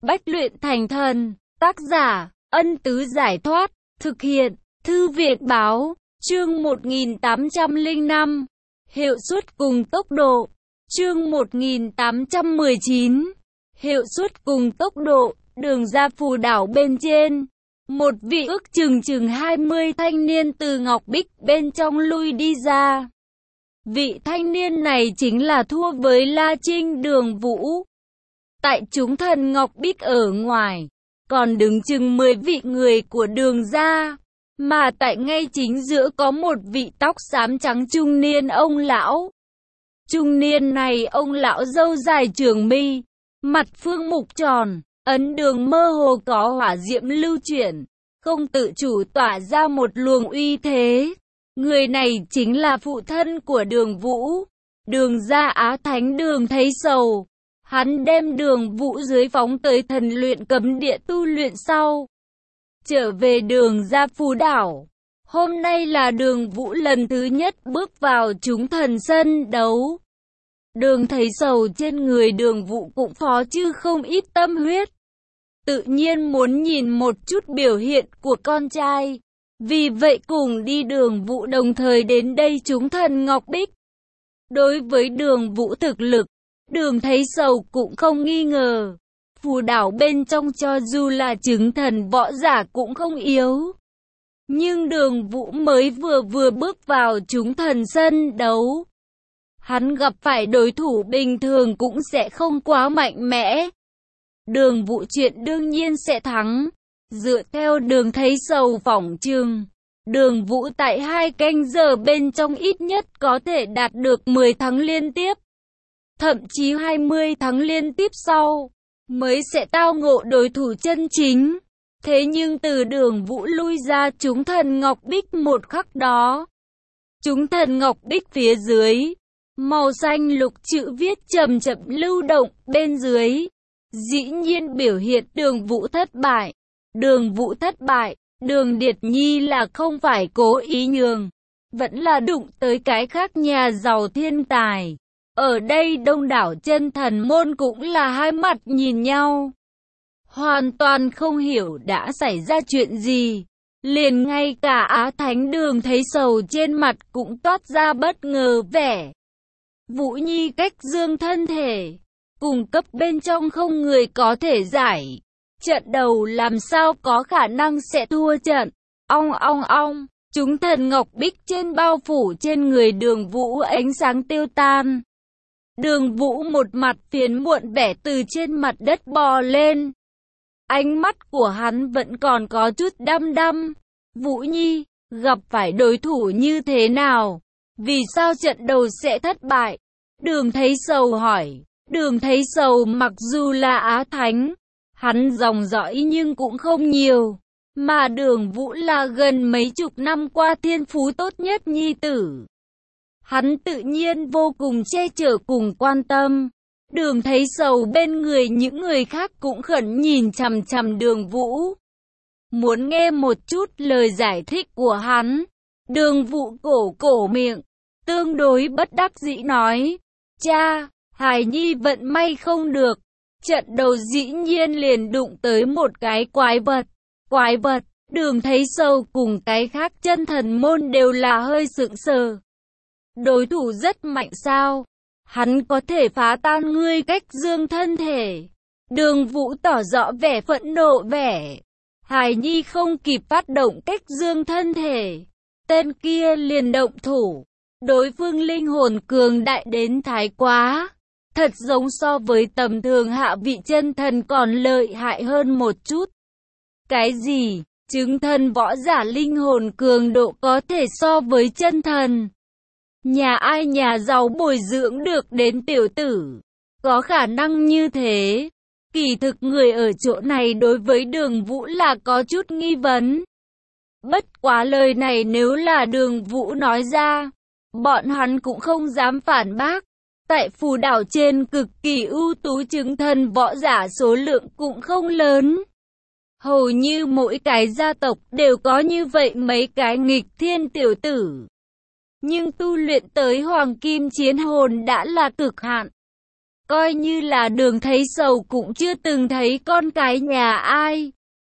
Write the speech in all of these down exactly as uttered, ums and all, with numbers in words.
Bách luyện thành thần. Tác giả, Ân Tứ Giải Thoát. Thực hiện, Thư viện Báo. Chương một nghìn tám trăm lẻ năm. Hiệu suất cùng tốc độ. Chương một nghìn tám trăm mười chín. Hiệu suất cùng tốc độ. Đường ra Phù đảo bên trên, một vị ước chừng chừng hai mươi thanh niên từ Ngọc Bích bên trong lui đi ra. Vị thanh niên này chính là thua với La Trinh Đường Vũ. Tại chúng thần Ngọc Bích ở ngoài, còn đứng chừng mười vị người của Đường gia, mà tại ngay chính giữa có một vị tóc xám trắng trung niên ông lão. Trung niên này ông lão râu dài trường mi, mặt phương mục tròn, ấn đường mơ hồ có hỏa diễm lưu chuyển, không tự chủ tỏa ra một luồng uy thế. Người này chính là phụ thân của Đường Vũ, Đường gia Á Thánh Đường Thấy Sầu. Hắn đem Đường Vũ dưới phóng tới thần luyện cấm địa tu luyện sau, trở về Đường gia Phù đảo. Hôm nay là Đường Vũ lần thứ nhất bước vào chúng thần sân đấu. Đường Thấy Sầu trên người Đường Vũ cũng phó chứ không ít tâm huyết, tự nhiên muốn nhìn một chút biểu hiện của con trai. Vì vậy cùng đi Đường Vũ đồng thời đến đây chúng thần Ngọc Bích. Đối với Đường Vũ thực lực, Đường Thấy Sầu cũng không nghi ngờ. Phù đảo bên trong cho dù là chứng thần võ giả cũng không yếu. Nhưng Đường Vũ mới vừa vừa bước vào chúng thần sân đấu, hắn gặp phải đối thủ bình thường cũng sẽ không quá mạnh mẽ. Đường Vũ chuyện đương nhiên sẽ thắng. Dựa theo Đường Thấy Sầu phỏng chừng, Đường Vũ tại hai canh giờ bên trong ít nhất có thể đạt được mười thắng liên tiếp, thậm chí hai mươi thắng liên tiếp sau, mới sẽ tao ngộ đối thủ chân chính. Thế nhưng từ Đường Vũ lui ra chúng thần Ngọc Bích một khắc đó, chúng thần Ngọc Bích phía dưới, màu xanh lục chữ viết chậm chậm lưu động bên dưới. Dĩ nhiên biểu hiện Đường Vũ thất bại. Đường Vũ thất bại, Đường Điệt Nhi là không phải cố ý nhường, vẫn là đụng tới cái khác nhà giàu thiên tài. Ở đây đông đảo chân thần môn cũng là hai mặt nhìn nhau, hoàn toàn không hiểu đã xảy ra chuyện gì. Liền ngay cả Á Thánh Đường Thấy Sầu trên mặt cũng toát ra bất ngờ vẻ. Vũ Nhi cách dương thân thể, cùng cấp bên trong không người có thể giải. Trận đầu làm sao có khả năng sẽ thua trận. Ong ong ong, chúng thần Ngọc Bích trên bao phủ trên người Đường Vũ ánh sáng tiêu tan. Đường Vũ một mặt phiền muộn vẻ từ trên mặt đất bò lên. Ánh mắt của hắn vẫn còn có chút đăm đăm. Vũ Nhi, gặp phải đối thủ như thế nào? Vì sao trận đầu sẽ thất bại? Đường Thấy Sầu hỏi. Đường Thấy Sầu mặc dù là Á Thánh, hắn dòng dõi nhưng cũng không nhiều, mà Đường Vũ là gần mấy chục năm qua thiên phú tốt nhất nhi tử. Hắn tự nhiên vô cùng che chở cùng quan tâm. Đường Thấy Sầu bên người những người khác cũng khẩn nhìn chằm chằm Đường Vũ, muốn nghe một chút lời giải thích của hắn. Đường Vũ cổ cổ miệng, tương đối bất đắc dĩ nói, cha, Hải Nhi vận may không được. Trận đầu dĩ nhiên liền đụng tới một cái quái vật. Quái vật, Đường Thấy Sầu cùng cái khác chân thần môn đều là hơi sững sờ. Đối thủ rất mạnh sao? Hắn có thể phá tan ngươi cách dương thân thể. Đường Vũ tỏ rõ vẻ phẫn nộ vẻ. Hải Nhi không kịp phát động cách dương thân thể, tên kia liền động thủ. Đối phương linh hồn cường đại đến thái quá, thật giống so với tầm thường hạ vị chân thần còn lợi hại hơn một chút. Cái gì? Chứng thần võ giả linh hồn cường độ có thể so với chân thần? Nhà ai nhà giàu bồi dưỡng được đến tiểu tử? Có khả năng như thế? Kỳ thực người ở chỗ này đối với Đường Vũ là có chút nghi vấn. Bất quá lời này nếu là Đường Vũ nói ra, bọn hắn cũng không dám phản bác. Tại phù đảo trên cực kỳ ưu tú chứng thần võ giả số lượng cũng không lớn. Hầu như mỗi cái gia tộc đều có như vậy mấy cái nghịch thiên tiểu tử. Nhưng tu luyện tới hoàng kim chiến hồn đã là cực hạn. Coi như là Đường thấy sầu cũng chưa từng thấy con cái nhà ai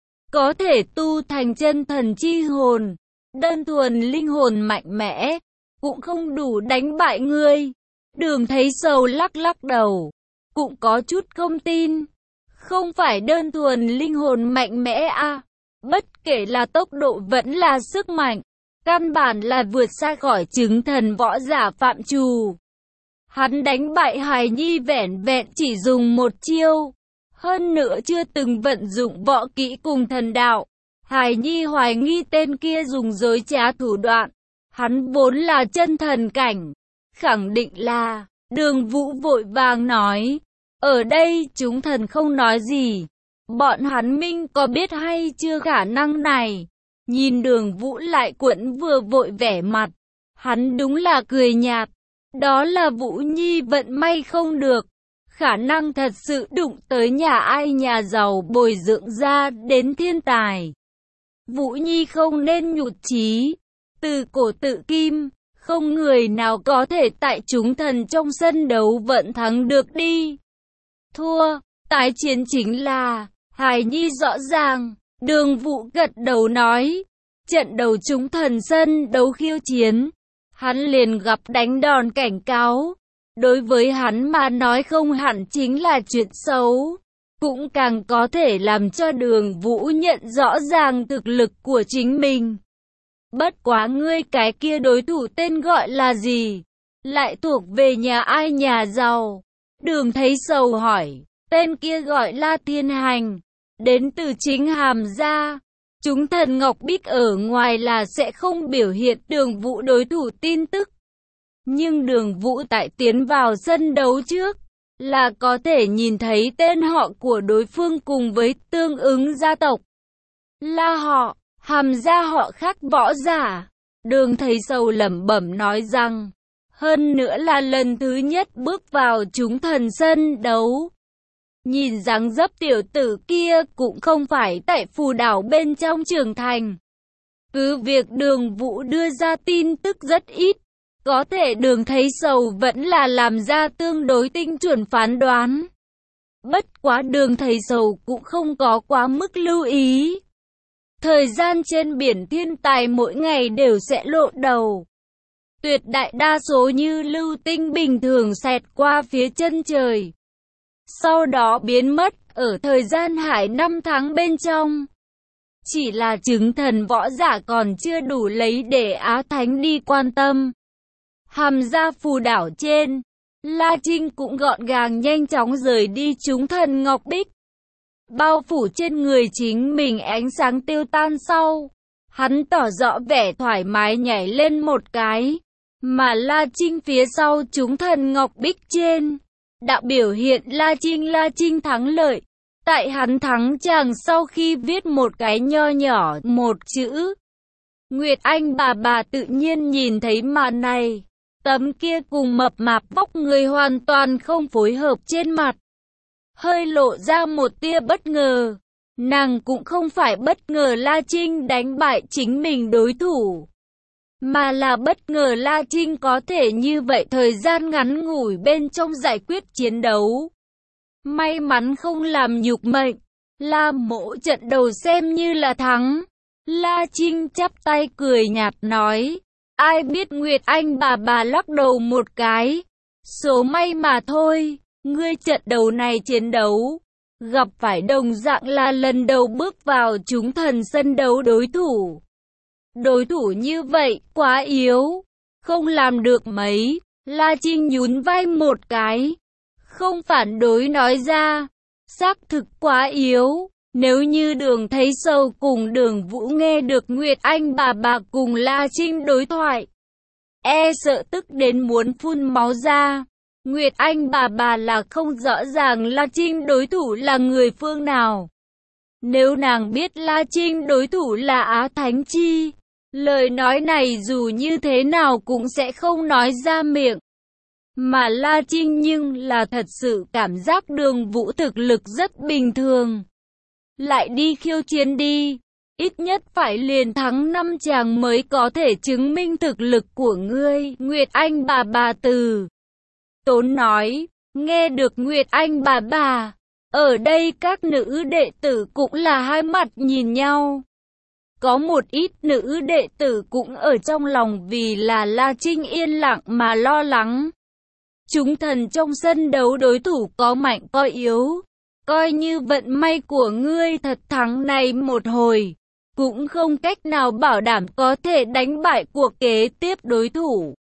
có thể tu thành chân thần chi hồn, đơn thuần linh hồn mạnh mẽ, cũng không đủ đánh bại ngươi. Đường thấy sầu lắc lắc đầu, cũng có chút không tin. Không phải đơn thuần linh hồn mạnh mẽ à, bất kể là tốc độ vẫn là sức mạnh, căn bản là vượt xa khỏi chứng thần võ giả phạm trù. Hắn đánh bại Hài Nhi vẻn vẹn chỉ dùng một chiêu, hơn nữa chưa từng vận dụng võ kỹ cùng thần đạo. Hài Nhi hoài nghi tên kia dùng dối trá thủ đoạn, hắn vốn là chân thần cảnh, khẳng định là. Đường Vũ vội vàng nói, ở đây chúng thần không nói gì, bọn hắn minh có biết hay chưa khả năng này. Nhìn Đường Vũ lại quẫn vừa vội vẻ mặt, hắn đúng là cười nhạt, đó là Vũ Nhi vận may không được, khả năng thật sự đụng tới nhà ai nhà giàu bồi dưỡng ra đến thiên tài. Vũ Nhi không nên nhụt chí, từ cổ tự kim, không người nào có thể tại chúng thần trong sân đấu vận thắng được đi. Thua, tái chiến chính là, Hài Nhi rõ ràng. Đường Vũ gật đầu nói, trận đầu chúng thần sân đấu khiêu chiến, hắn liền gặp đánh đòn cảnh cáo. Đối với hắn mà nói không hẳn chính là chuyện xấu, cũng càng có thể làm cho Đường Vũ nhận rõ ràng thực lực của chính mình. Bất quá ngươi cái kia đối thủ tên gọi là gì? Lại thuộc về nhà ai nhà giàu? Đường thấy sầu hỏi, tên kia gọi là Thiên Hành, đến từ chính Hàm gia. Chúng thần Ngọc Bích ở ngoài là sẽ không biểu hiện Đường Vũ đối thủ tin tức. Nhưng Đường Vũ tại tiến vào sân đấu trước, là có thể nhìn thấy tên họ của đối phương cùng với tương ứng gia tộc. Là họ, Hàm gia họ khác võ giả. Đường thấy sầu lẩm bẩm nói rằng, hơn nữa là lần thứ nhất bước vào chúng thần sân đấu. Nhìn dáng dấp tiểu tử kia cũng không phải tại phù đảo bên trong trưởng thành. Cứ việc Đường Vũ đưa ra tin tức rất ít, có thể Đường thấy sầu vẫn là làm ra tương đối tinh chuẩn phán đoán. Bất quá Đường thấy sầu cũng không có quá mức lưu ý. Thời gian trên biển thiên tài mỗi ngày đều sẽ lộ đầu. Tuyệt đại đa số như lưu tinh bình thường xẹt qua phía chân trời, sau đó biến mất ở thời gian hải năm tháng bên trong. Chỉ là chứng thần võ giả còn chưa đủ lấy để Á Thánh đi quan tâm. Hàm gia phù đảo trên, La Trinh cũng gọn gàng nhanh chóng rời đi chúng thần Ngọc Bích. Bao phủ trên người chính mình ánh sáng tiêu tan sau, hắn tỏ rõ vẻ thoải mái nhảy lên một cái, mà La Trinh phía sau chúng thần Ngọc Bích trên, đã biểu hiện La Trinh La Trinh thắng lợi. Tại hắn thắng chàng sau khi viết một cái nho nhỏ một chữ. Nguyệt Anh bà bà tự nhiên nhìn thấy màn này, tấm kia cùng mập mạp vóc người hoàn toàn không phối hợp trên mặt, hơi lộ ra một tia bất ngờ. Nàng cũng không phải bất ngờ La Trinh đánh bại chính mình đối thủ, mà là bất ngờ La Trinh có thể như vậy thời gian ngắn ngủi bên trong giải quyết chiến đấu. May mắn không làm nhục mệnh, La Mỗ trận đầu xem như là thắng. La Trinh chắp tay cười nhạt nói, ai biết Nguyệt Anh bà bà lắc đầu một cái, số may mà thôi. Ngươi trận đầu này chiến đấu, gặp phải đồng dạng là lần đầu bước vào chúng thần sân đấu đối thủ. Đối thủ như vậy, quá yếu, không làm được mấy. La Trinh nhún vai một cái, không phản đối nói ra, xác thực quá yếu. Nếu như Đường thấy sầu cùng Đường Vũ nghe được Nguyệt Anh bà bà cùng La Trinh đối thoại, e sợ tức đến muốn phun máu ra. Nguyệt Anh bà bà là không rõ ràng La Trinh đối thủ là người phương nào. Nếu nàng biết La Trinh đối thủ là Á Thánh Chi, lời nói này dù như thế nào cũng sẽ không nói ra miệng. Mà La Trinh nhưng là thật sự cảm giác Đường Vũ thực lực rất bình thường. Lại đi khiêu chiến đi, ít nhất phải liền thắng năm chàng mới có thể chứng minh thực lực của ngươi. Nguyệt Anh bà bà từ tốn nói, Nghe được Nguyệt Anh bà bà, ở đây các nữ đệ tử cũng là hai mặt nhìn nhau. Có một ít nữ đệ tử cũng ở trong lòng vì là La Trinh yên lặng mà lo lắng. Chúng thần trong sân đấu đối thủ có mạnh có yếu. Coi như vận may của ngươi thật thắng này một hồi, cũng không cách nào bảo đảm có thể đánh bại cuộc kế tiếp đối thủ.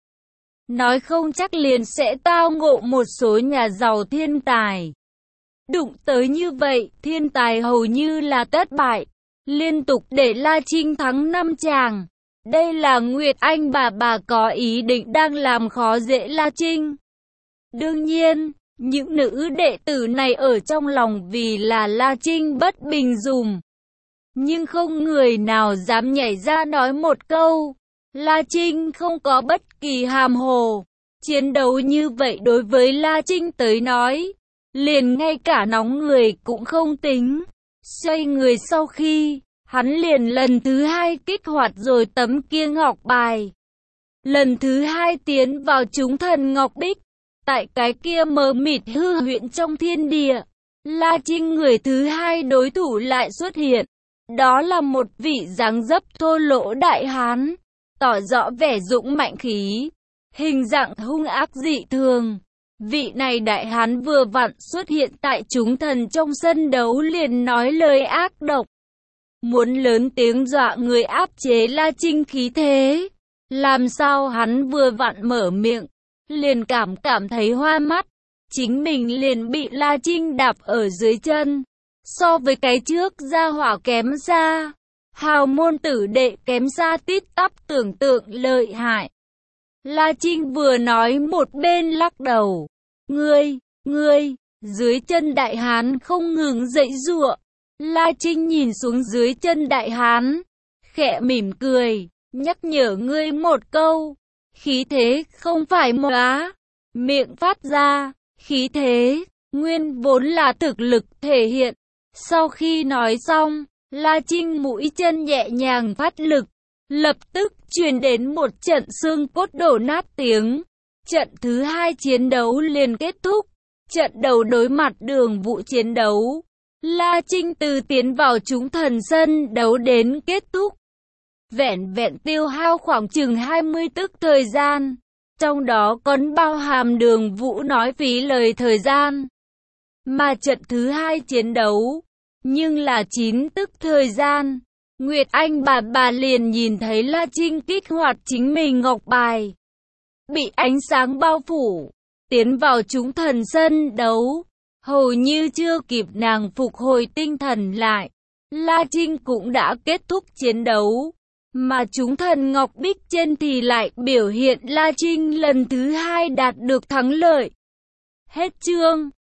Nói không chắc liền sẽ tao ngộ một số nhà giàu thiên tài. Đụng tới như vậy, thiên tài hầu như là thất bại, liên tục để La Trinh thắng năm chàng. Đây là Nguyệt Anh bà bà có ý định đang làm khó dễ La Trinh. Đương nhiên, những nữ đệ tử này ở trong lòng vì là La Trinh bất bình dùm. Nhưng không người nào dám nhảy ra nói một câu. La Trinh không có bất kỳ hàm hồ. Chiến đấu như vậy đối với La Trinh tới nói, liền ngay cả nóng người cũng không tính. Xoay người sau khi, hắn liền lần thứ hai kích hoạt rồi tấm kia ngọc bài. Lần thứ hai tiến vào chúng thần ngọc bích. Tại cái kia mờ mịt hư huyễn trong thiên địa, La Trinh người thứ hai đối thủ lại xuất hiện. Đó là một vị dáng dấp thô lỗ đại hán, tỏ rõ vẻ dũng mạnh khí, hình dạng hung ác dị thường. Vị này đại hán vừa vặn xuất hiện tại chúng thần trong sân đấu liền nói lời ác độc. Muốn lớn tiếng dọa người áp chế La Trinh khí thế. Làm sao hắn vừa vặn mở miệng, liền cảm cảm thấy hoa mắt. Chính mình liền bị La Trinh đạp ở dưới chân. So với cái trước gia hỏa kém xa. Hào môn tử đệ kém xa tít tắp tưởng tượng lợi hại. La Trinh vừa nói một bên lắc đầu. Ngươi, ngươi, dưới chân đại hán không ngừng dãy giụa. La Trinh nhìn xuống dưới chân đại hán, khẽ mỉm cười, nhắc nhở ngươi một câu. Khí thế không phải móa, miệng phát ra, khí thế, nguyên vốn là thực lực thể hiện. Sau khi nói xong, La Trinh mũi chân nhẹ nhàng phát lực, lập tức truyền đến một trận xương cốt đổ nát tiếng. Trận thứ hai chiến đấu liền kết thúc. Trận đầu đối mặt Đường Vũ chiến đấu, La Trinh từ tiến vào chúng thần sân đấu đến kết thúc, vẹn vẹn tiêu hao khoảng chừng hai mươi tức thời gian, trong đó còn bao hàm Đường Vũ nói phí lời thời gian. Mà trận thứ hai chiến đấu, nhưng là chín tức thời gian. Nguyệt Anh bà bà liền nhìn thấy La Trinh kích hoạt chính mình ngọc bài, bị ánh sáng bao phủ, tiến vào chúng thần sân đấu. Hầu như chưa kịp nàng phục hồi tinh thần lại, La Trinh cũng đã kết thúc chiến đấu. Mà chúng thần ngọc bích trên thì lại biểu hiện La Trinh lần thứ hai đạt được thắng lợi. Hết chương.